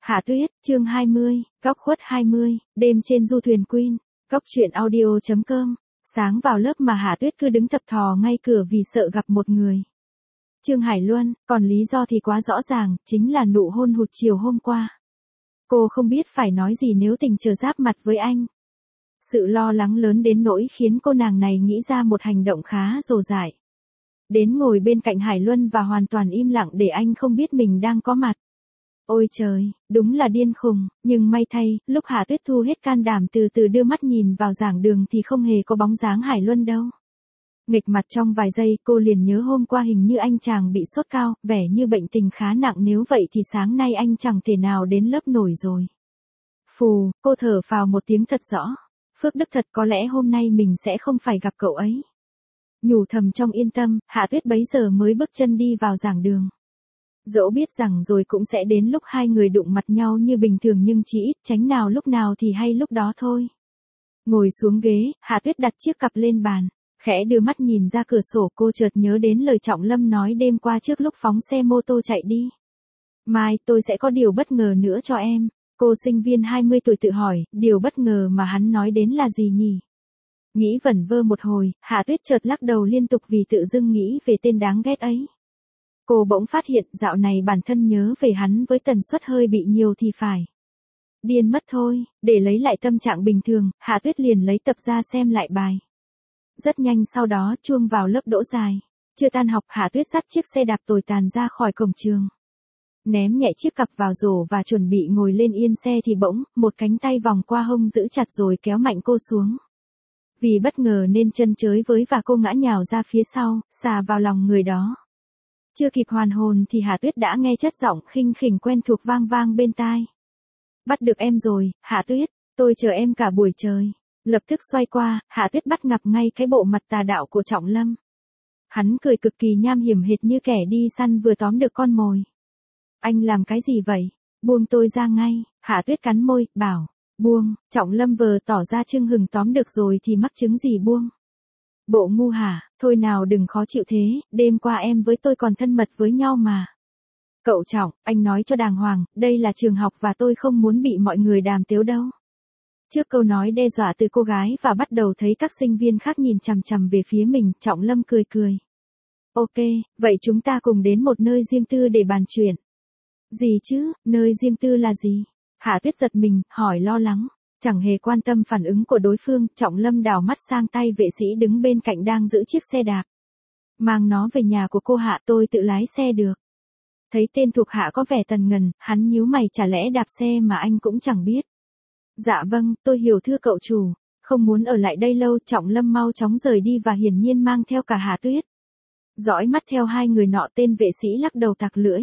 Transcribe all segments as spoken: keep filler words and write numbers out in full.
Hạ Tuyết, chương hai mươi, góc khuất hai mươi, đêm trên du thuyền Queen, góc truyện audio chấm com. Sáng vào lớp mà Hạ Tuyết cứ đứng thập thò ngay cửa vì sợ gặp một người. Trương Hải Luân, còn lý do thì quá rõ ràng, chính là nụ hôn hụt chiều hôm qua. Cô không biết phải nói gì nếu tình cờ giáp mặt với anh. Sự lo lắng lớn đến nỗi khiến cô nàng này nghĩ ra một hành động khá rồ dại. Đến ngồi bên cạnh Hải Luân và hoàn toàn im lặng để anh không biết mình đang có mặt. Ôi trời, đúng là điên khùng, nhưng may thay, lúc Hạ Tuyết thu hết can đảm từ từ đưa mắt nhìn vào giảng đường thì không hề có bóng dáng Hải Luân đâu. Nghịch mặt trong vài giây cô liền nhớ hôm qua hình như anh chàng bị sốt cao, vẻ như bệnh tình khá nặng, nếu vậy thì sáng nay anh chẳng thể nào đến lớp nổi rồi. Phù, cô thở phào một tiếng thật rõ. Phước đức thật, có lẽ hôm nay mình sẽ không phải gặp cậu ấy. Nhủ thầm trong yên tâm, Hạ Tuyết bấy giờ mới bước chân đi vào giảng đường. Dẫu biết rằng rồi cũng sẽ đến lúc hai người đụng mặt nhau như bình thường nhưng chỉ ít tránh nào lúc nào thì hay lúc đó thôi. Ngồi xuống ghế, Hạ Tuyết đặt chiếc cặp lên bàn, khẽ đưa mắt nhìn ra cửa sổ, cô chợt nhớ đến lời Trọng Lâm nói đêm qua trước lúc phóng xe mô tô chạy đi. Mai, tôi sẽ có điều bất ngờ nữa cho em. Cô sinh viên hai mươi tuổi tự hỏi, điều bất ngờ mà hắn nói đến là gì nhỉ? Nghĩ vẩn vơ một hồi, Hạ Tuyết chợt lắc đầu liên tục vì tự dưng nghĩ về tên đáng ghét ấy. Cô bỗng phát hiện dạo này bản thân nhớ về hắn với tần suất hơi bị nhiều thì phải. Điên mất thôi, để lấy lại tâm trạng bình thường, Hạ Tuyết liền lấy tập ra xem lại bài. Rất nhanh sau đó chuông vào lớp đỗ dài. Chưa tan học, Hạ Tuyết dắt chiếc xe đạp tồi tàn ra khỏi cổng trường. Ném nhẹ chiếc cặp vào rổ và chuẩn bị ngồi lên yên xe thì bỗng, một cánh tay vòng qua hông giữ chặt rồi kéo mạnh cô xuống. Vì bất ngờ nên chân chới với và cô ngã nhào ra phía sau, xà vào lòng người đó. Chưa kịp hoàn hồn thì Hạ Tuyết đã nghe chất giọng khinh khỉnh quen thuộc vang vang bên tai. Bắt được em rồi, Hạ Tuyết, tôi chờ em cả buổi trời. Lập tức xoay qua, Hạ Tuyết bắt gặp ngay cái bộ mặt tà đạo của Trọng Lâm. Hắn cười cực kỳ nham hiểm hệt như kẻ đi săn vừa tóm được con mồi. Anh làm cái gì vậy? Buông tôi ra ngay. Hạ Tuyết cắn môi, bảo. Buông. Trọng Lâm vờ tỏ ra chưng hừng, tóm được rồi thì mắc chứng gì buông. Bộ ngu hả? Thôi nào đừng khó chịu thế, đêm qua em với tôi còn thân mật với nhau mà. Cậu Trọng, anh nói cho đàng hoàng, đây là trường học và tôi không muốn bị mọi người đàm tiếu đâu. Trước câu nói đe dọa từ cô gái và bắt đầu thấy các sinh viên khác nhìn chằm chằm về phía mình, Trọng Lâm cười cười. Ok, vậy chúng ta cùng đến một nơi riêng tư để bàn chuyện. Gì chứ, nơi riêng tư là gì? Hạ Tuyết giật mình, hỏi lo lắng. Chẳng hề quan tâm phản ứng của đối phương, Trọng Lâm đảo mắt sang tay vệ sĩ đứng bên cạnh đang giữ chiếc xe đạp. Mang nó về nhà của cô Hạ, tôi tự lái xe được. Thấy tên thuộc hạ có vẻ tần ngần, hắn nhíu mày, chả lẽ đạp xe mà anh cũng chẳng biết. Dạ vâng, tôi hiểu thưa cậu chủ. Không muốn ở lại đây lâu, Trọng Lâm mau chóng rời đi và hiển nhiên mang theo cả Hạ Tuyết. Dõi mắt theo hai người nọ, tên vệ sĩ lắc đầu tặc lưỡi.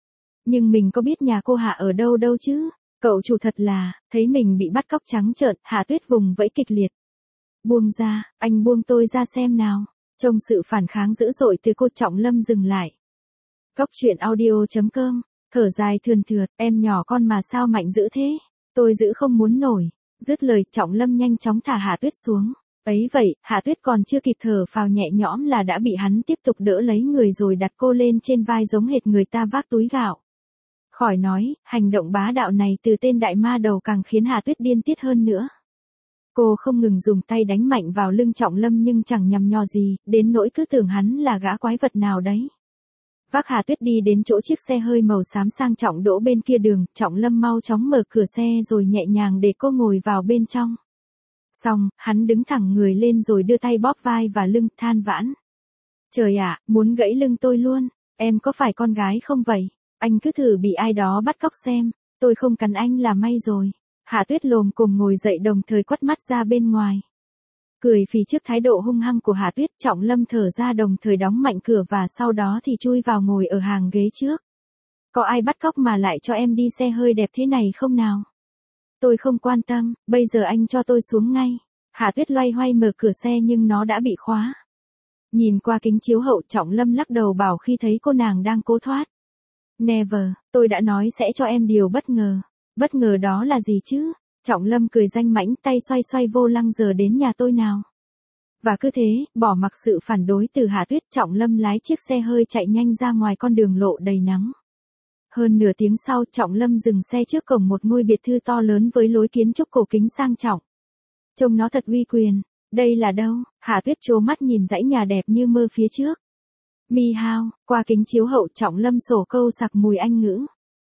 Nhưng mình có biết nhà cô Hạ ở đâu đâu chứ? Cậu chủ thật là, thấy mình bị bắt cóc trắng trợn, Hạ Tuyết vùng vẫy kịch liệt. Buông ra, anh buông tôi ra xem nào. Trông sự phản kháng dữ dội từ cô, Trọng Lâm dừng lại. Góc truyện audio chấm com, thở dài thườn thượt, em nhỏ con mà sao mạnh dữ thế? Tôi giữ không muốn nổi. Dứt lời, Trọng Lâm nhanh chóng thả Hạ Tuyết xuống. Ấy vậy, Hạ Tuyết còn chưa kịp thở phào nhẹ nhõm là đã bị hắn tiếp tục đỡ lấy người rồi đặt cô lên trên vai giống hệt người ta vác túi gạo. Khỏi nói, hành động bá đạo này từ tên đại ma đầu càng khiến Hạ Tuyết điên tiết hơn nữa. Cô không ngừng dùng tay đánh mạnh vào lưng Trọng Lâm nhưng chẳng nhằm nhò gì, đến nỗi cứ tưởng hắn là gã quái vật nào đấy. Vác Hạ Tuyết đi đến chỗ chiếc xe hơi màu xám sang trọng đỗ bên kia đường, Trọng Lâm mau chóng mở cửa xe rồi nhẹ nhàng để cô ngồi vào bên trong. Xong, hắn đứng thẳng người lên rồi đưa tay bóp vai và lưng, than vãn. Trời ạ, muốn gãy lưng tôi luôn, em có phải con gái không vậy? Anh cứ thử bị ai đó bắt cóc xem, tôi không cắn anh là may rồi. Hạ Tuyết lồm cồm ngồi dậy đồng thời quắt mắt ra bên ngoài. Cười phì trước thái độ hung hăng của Hạ Tuyết, Trọng Lâm thở ra đồng thời đóng mạnh cửa và sau đó thì chui vào ngồi ở hàng ghế trước. Có ai bắt cóc mà lại cho em đi xe hơi đẹp thế này không nào? Tôi không quan tâm, bây giờ anh cho tôi xuống ngay. Hạ Tuyết loay hoay mở cửa xe nhưng nó đã bị khóa. Nhìn qua kính chiếu hậu, Trọng Lâm lắc đầu bảo khi thấy cô nàng đang cố thoát. Never, tôi đã nói sẽ cho em điều bất ngờ. Bất ngờ đó là gì chứ? Trọng Lâm cười danh mãnh, tay xoay xoay vô lăng, giờ đến nhà tôi nào. Và cứ thế, bỏ mặc sự phản đối từ Hạ Tuyết, Trọng Lâm lái chiếc xe hơi chạy nhanh ra ngoài con đường lộ đầy nắng. Hơn nửa tiếng sau, Trọng Lâm dừng xe trước cổng một ngôi biệt thự to lớn với lối kiến trúc cổ kính sang trọng. Trông nó thật uy quyền. Đây là đâu? Hạ Tuyết trố mắt nhìn dãy nhà đẹp như mơ phía trước. Mi Hao, qua kính chiếu hậu Trọng Lâm sổ câu sặc mùi Anh ngữ.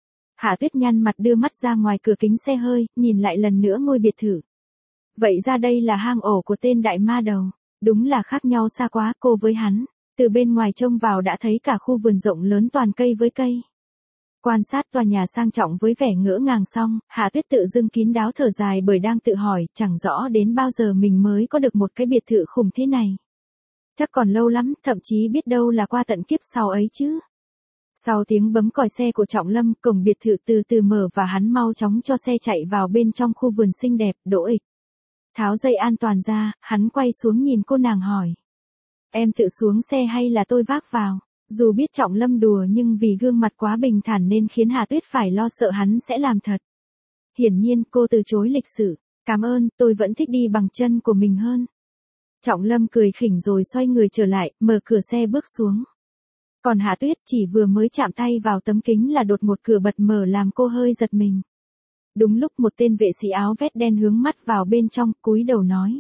Hạ Tuyết nhăn mặt đưa mắt ra ngoài cửa kính xe hơi, nhìn lại lần nữa ngôi biệt thự. Vậy ra đây là hang ổ của tên đại ma đầu. Đúng là khác nhau xa quá, cô với hắn. Từ bên ngoài trông vào đã thấy cả khu vườn rộng lớn toàn cây với cây. Quan sát tòa nhà sang trọng với vẻ ngỡ ngàng xong, Hạ Tuyết tự dưng kín đáo thở dài bởi đang tự hỏi, chẳng rõ đến bao giờ mình mới có được một cái biệt thự khủng thế này. Chắc còn lâu lắm, thậm chí biết đâu là qua tận kiếp sau ấy chứ. Sau tiếng bấm còi xe của Trọng Lâm, cổng biệt thự từ từ mở và hắn mau chóng cho xe chạy vào bên trong khu vườn xinh đẹp, đỗ ịch. Tháo dây an toàn ra, hắn quay xuống nhìn cô nàng hỏi. Em tự xuống xe hay là tôi vác vào? Dù biết Trọng Lâm đùa nhưng vì gương mặt quá bình thản nên khiến Hạ Tuyết phải lo sợ hắn sẽ làm thật. Hiển nhiên cô từ chối lịch sự. Cảm ơn, tôi vẫn thích đi bằng chân của mình hơn. Trọng Lâm cười khỉnh rồi xoay người trở lại, mở cửa xe bước xuống. Còn Hạ Tuyết chỉ vừa mới chạm tay vào tấm kính là đột một cửa bật mở làm cô hơi giật mình. Đúng lúc một tên vệ sĩ áo vest đen hướng mắt vào bên trong, cúi đầu nói.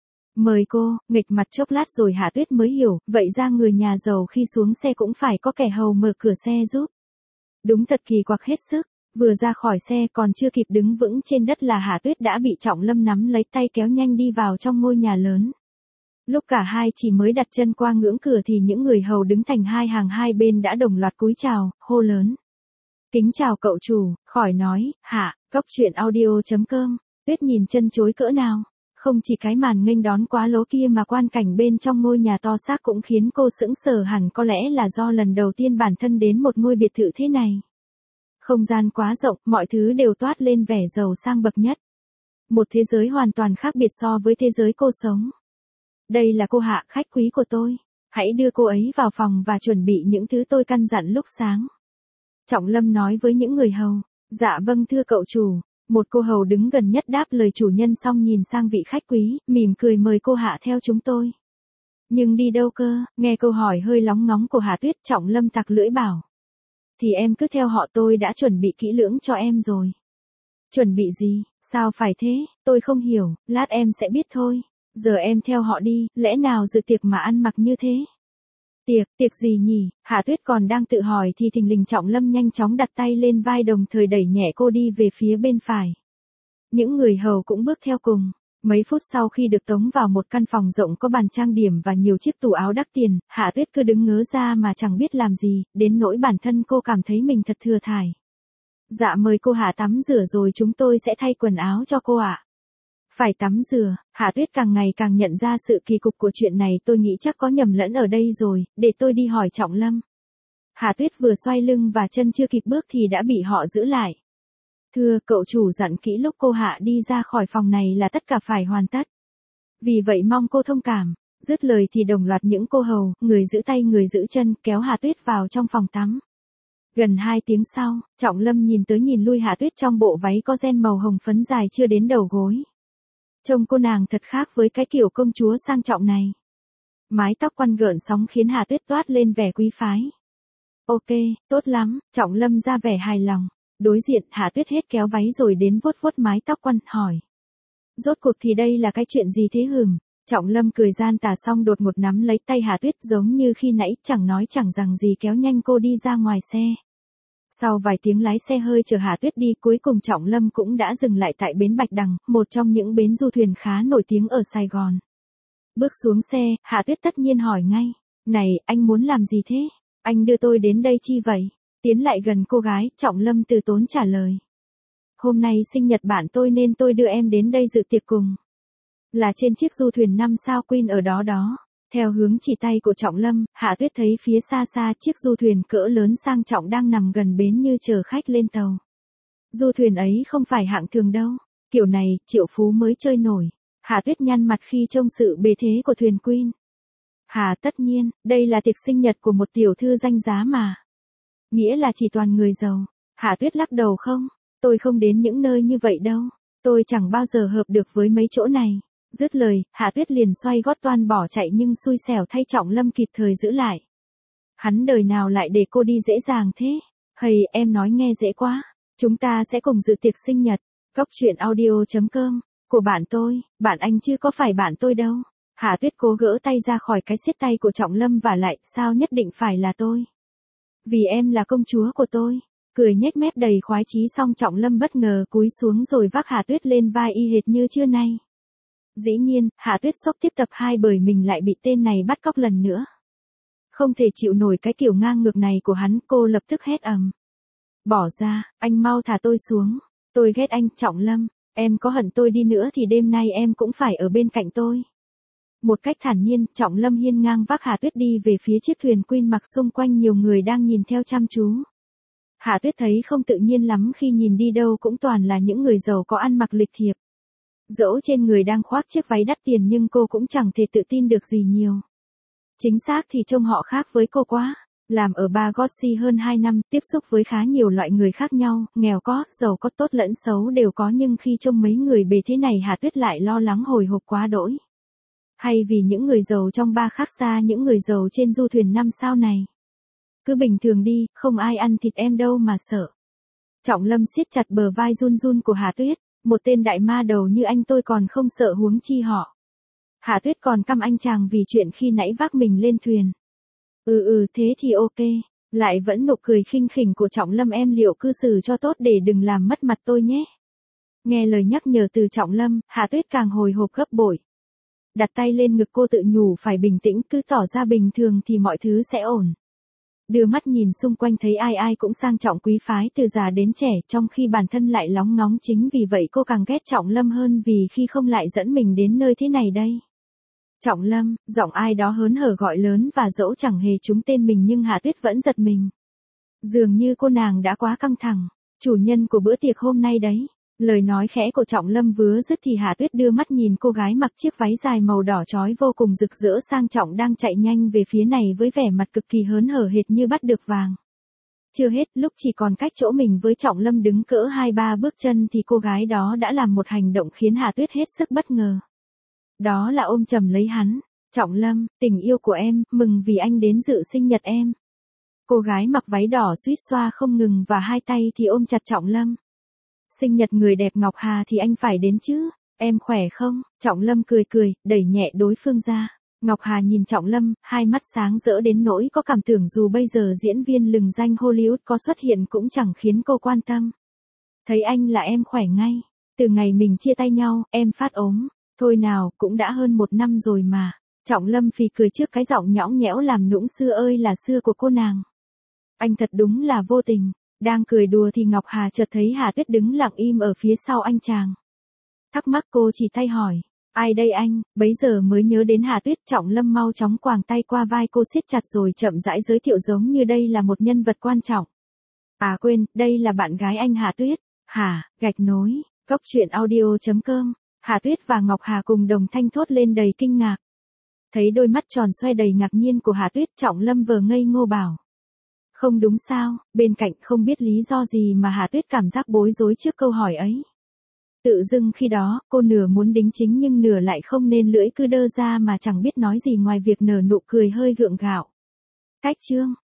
Mời cô, nghịch mặt chốc lát rồi Hạ Tuyết mới hiểu, vậy ra người nhà giàu khi xuống xe cũng phải có kẻ hầu mở cửa xe giúp. Đúng thật kỳ quặc hết sức, vừa ra khỏi xe còn chưa kịp đứng vững trên đất là Hạ Tuyết đã bị Trọng Lâm nắm lấy tay kéo nhanh đi vào trong ngôi nhà lớn. Lúc cả hai chỉ mới đặt chân qua ngưỡng cửa thì những người hầu đứng thành hai hàng hai bên đã đồng loạt cúi chào, hô lớn. Kính chào cậu chủ, khỏi nói, hạ, góc truyện audio chấm com, Tuyết nhìn chân chối cỡ nào. Không chỉ cái màn nghênh đón quá lố kia mà quan cảnh bên trong ngôi nhà to xác cũng khiến cô sững sờ hẳn, có lẽ là do lần đầu tiên bản thân đến một ngôi biệt thự thế này. Không gian quá rộng, mọi thứ đều toát lên vẻ giàu sang bậc nhất. Một thế giới hoàn toàn khác biệt so với thế giới cô sống. Đây là cô Hạ, khách quý của tôi. Hãy đưa cô ấy vào phòng và chuẩn bị những thứ tôi căn dặn lúc sáng. Trọng Lâm nói với những người hầu. Dạ vâng thưa cậu chủ. Một cô hầu đứng gần nhất đáp lời chủ nhân xong nhìn sang vị khách quý, mỉm cười mời cô Hạ theo chúng tôi. Nhưng đi đâu cơ? Nghe câu hỏi hơi lóng ngóng của Hạ Tuyết, Trọng Lâm tặc lưỡi bảo. Thì em cứ theo họ, tôi đã chuẩn bị kỹ lưỡng cho em rồi. Chuẩn bị gì? Sao phải thế? Tôi không hiểu, lát em sẽ biết thôi. Giờ em theo họ đi, lẽ nào dự tiệc mà ăn mặc như thế? Tiệc, tiệc gì nhỉ? Hạ Tuyết còn đang tự hỏi thì thình lình Trọng Lâm nhanh chóng đặt tay lên vai đồng thời đẩy nhẹ cô đi về phía bên phải. Những người hầu cũng bước theo cùng. Mấy phút sau khi được tống vào một căn phòng rộng có bàn trang điểm và nhiều chiếc tủ áo đắt tiền, Hạ Tuyết cứ đứng ngớ ra mà chẳng biết làm gì, đến nỗi bản thân cô cảm thấy mình thật thừa thải. Dạ mời cô Hạ tắm rửa rồi chúng tôi sẽ thay quần áo cho cô ạ. Phải tắm rửa, Hạ Tuyết càng ngày càng nhận ra sự kỳ cục của chuyện này, tôi nghĩ chắc có nhầm lẫn ở đây rồi, để tôi đi hỏi Trọng Lâm. Hạ Tuyết vừa xoay lưng và chân chưa kịp bước thì đã bị họ giữ lại. Thưa cậu chủ dặn kỹ lúc cô Hạ đi ra khỏi phòng này là tất cả phải hoàn tất. Vì vậy mong cô thông cảm. Dứt lời thì đồng loạt những cô hầu, người giữ tay người giữ chân kéo Hạ Tuyết vào trong phòng tắm. Gần hai tiếng sau, Trọng Lâm nhìn tới nhìn lui Hạ Tuyết trong bộ váy có ren màu hồng phấn dài chưa đến đầu gối. Trông cô nàng thật khác với cái kiểu công chúa sang trọng này. Mái tóc quăn gợn sóng khiến Hạ Tuyết toát lên vẻ quý phái. Ok, tốt lắm, Trọng Lâm ra vẻ hài lòng. Đối diện Hạ Tuyết hết kéo váy rồi đến vuốt vuốt mái tóc quăn, hỏi. Rốt cuộc thì đây là cái chuyện gì thế hừm? Trọng Lâm cười gian tà xong đột một nắm lấy tay Hạ Tuyết giống như khi nãy, chẳng nói chẳng rằng gì kéo nhanh cô đi ra ngoài xe. Sau vài tiếng lái xe hơi chở Hạ Tuyết đi, cuối cùng Trọng Lâm cũng đã dừng lại tại bến Bạch Đằng, một trong những bến du thuyền khá nổi tiếng ở Sài Gòn. Bước xuống xe, Hạ Tuyết tất nhiên hỏi ngay. Này, anh muốn làm gì thế? Anh đưa tôi đến đây chi vậy? Tiến lại gần cô gái, Trọng Lâm từ tốn trả lời. Hôm nay sinh nhật bạn tôi nên tôi đưa em đến đây dự tiệc cùng. Là trên chiếc du thuyền năm sao Queen ở đó đó. Theo hướng chỉ tay của Trọng Lâm, Hạ Tuyết thấy phía xa xa chiếc du thuyền cỡ lớn sang trọng đang nằm gần bến như chờ khách lên tàu. Du thuyền ấy không phải hạng thường đâu. Kiểu này, triệu phú mới chơi nổi. Hạ Tuyết nhăn mặt khi trông sự bề thế của thuyền Queen. Hà tất nhiên, đây là tiệc sinh nhật của một tiểu thư danh giá mà. Nghĩa là chỉ toàn người giàu. Hạ Tuyết lắc đầu không, tôi không đến những nơi như vậy đâu. Tôi chẳng bao giờ hợp được với mấy chỗ này. Dứt lời, Hạ Tuyết liền xoay gót toan bỏ chạy nhưng xui xẻo thay Trọng Lâm kịp thời giữ lại. Hắn đời nào lại để cô đi dễ dàng thế? Hay em nói nghe dễ quá. Chúng ta sẽ cùng dự tiệc sinh nhật. Cóc truyện audio chấm com. Của bạn tôi, bạn anh chứ có phải bạn tôi đâu. Hạ Tuyết cố gỡ tay ra khỏi cái siết tay của Trọng Lâm và lại, sao nhất định phải là tôi? Vì em là công chúa của tôi. Cười nhếch mép đầy khoái chí xong Trọng Lâm bất ngờ cúi xuống rồi vác Hạ Tuyết lên vai y hệt như trưa nay. Dĩ nhiên, Hạ Tuyết sốc tiếp tập hai bởi mình lại bị tên này bắt cóc lần nữa. Không thể chịu nổi cái kiểu ngang ngược này của hắn, cô lập tức hét ầm. Bỏ ra, anh mau thả tôi xuống. Tôi ghét anh, Trọng Lâm. Em có hận tôi đi nữa thì đêm nay em cũng phải ở bên cạnh tôi. Một cách thản nhiên, Trọng Lâm hiên ngang vác Hạ Tuyết đi về phía chiếc thuyền Queen mặc xung quanh nhiều người đang nhìn theo chăm chú. Hạ Tuyết thấy không tự nhiên lắm khi nhìn đi đâu cũng toàn là những người giàu có ăn mặc lịch thiệp. Dẫu trên người đang khoác chiếc váy đắt tiền nhưng cô cũng chẳng thể tự tin được gì nhiều. Chính xác thì trông họ khác với cô quá. Làm ở Bar Gossi hơn hai năm, tiếp xúc với khá nhiều loại người khác nhau, nghèo có, giàu có, tốt lẫn xấu đều có, nhưng khi trông mấy người bề thế này Hạ Tuyết lại lo lắng hồi hộp quá đỗi. Hay vì những người giàu trong bar khác xa những người giàu trên du thuyền năm sao này. Cứ bình thường đi, không ai ăn thịt em đâu mà sợ. Trọng Lâm siết chặt bờ vai run run của Hạ Tuyết, một tên đại ma đầu như anh tôi còn không sợ huống chi họ. Hạ Tuyết còn căm anh chàng vì chuyện khi nãy vác mình lên thuyền. Ừ ừ thế thì ok, lại vẫn nụ cười khinh khỉnh của Trọng Lâm, em liệu cư xử cho tốt để đừng làm mất mặt tôi nhé. Nghe lời nhắc nhở từ Trọng Lâm, Hạ Tuyết càng hồi hộp gấp bội. Đặt tay lên ngực cô tự nhủ phải bình tĩnh, cứ tỏ ra bình thường thì mọi thứ sẽ ổn. Đưa mắt nhìn xung quanh thấy ai ai cũng sang trọng quý phái từ già đến trẻ, trong khi bản thân lại lóng ngóng, chính vì vậy cô càng ghét Trọng Lâm hơn vì khi không lại dẫn mình đến nơi thế này đây. Trọng Lâm, giọng ai đó hớn hở gọi lớn và dẫu chẳng hề trúng tên mình nhưng Hạ Tuyết vẫn giật mình. Dường như cô nàng đã quá căng thẳng, chủ nhân của bữa tiệc hôm nay đấy. Lời nói khẽ của Trọng Lâm vừa dứt thì Hạ Tuyết đưa mắt nhìn cô gái mặc chiếc váy dài màu đỏ chói vô cùng rực rỡ sang trọng đang chạy nhanh về phía này với vẻ mặt cực kỳ hớn hở hệt như bắt được vàng. Chưa hết, lúc chỉ còn cách chỗ mình với Trọng Lâm đứng cỡ hai ba bước chân thì cô gái đó đã làm một hành động khiến Hạ Tuyết hết sức bất ngờ. Đó là ôm chầm lấy hắn. Trọng Lâm, tình yêu của em, mừng vì anh đến dự sinh nhật em. Cô gái mặc váy đỏ suýt xoa không ngừng và hai tay thì ôm chặt Trọng Lâm. Sinh nhật người đẹp Ngọc Hà thì anh phải đến chứ, em khỏe không? Trọng Lâm cười cười, đẩy nhẹ đối phương ra. Ngọc Hà nhìn Trọng Lâm, hai mắt sáng rỡ đến nỗi có cảm tưởng dù bây giờ diễn viên lừng danh Hollywood có xuất hiện cũng chẳng khiến cô quan tâm. Thấy anh là em khỏe ngay. Từ ngày mình chia tay nhau, em phát ốm. Thôi nào, cũng đã hơn một năm rồi mà. Trọng Lâm phì cười trước cái giọng nhõng nhẽo làm nũng xưa ơi là xưa của cô nàng. Anh thật đúng là vô tình. Đang cười đùa thì Ngọc Hà chợt thấy Hạ Tuyết đứng lặng im ở phía sau anh chàng. Thắc mắc cô chỉ tay hỏi, ai đây anh? Bấy giờ mới nhớ đến Hạ Tuyết. Trọng Lâm mau chóng quàng tay qua vai cô siết chặt rồi chậm rãi giới thiệu giống như đây là một nhân vật quan trọng. À quên, đây là bạn gái anh Hạ Tuyết. Hả, gạch nối, cóc truyện audio chấm com. Hạ Tuyết và Ngọc Hà cùng đồng thanh thốt lên đầy kinh ngạc. Thấy đôi mắt tròn xoe đầy ngạc nhiên của Hạ Tuyết, Trọng Lâm vờ ngây ngô bảo. Không đúng sao, bên cạnh không biết lý do gì mà Hạ Tuyết cảm giác bối rối trước câu hỏi ấy. Tự dưng khi đó, cô nửa muốn đính chính nhưng nửa lại không nên lưỡi cứ đơ ra mà chẳng biết nói gì ngoài việc nở nụ cười hơi gượng gạo. Cách chương.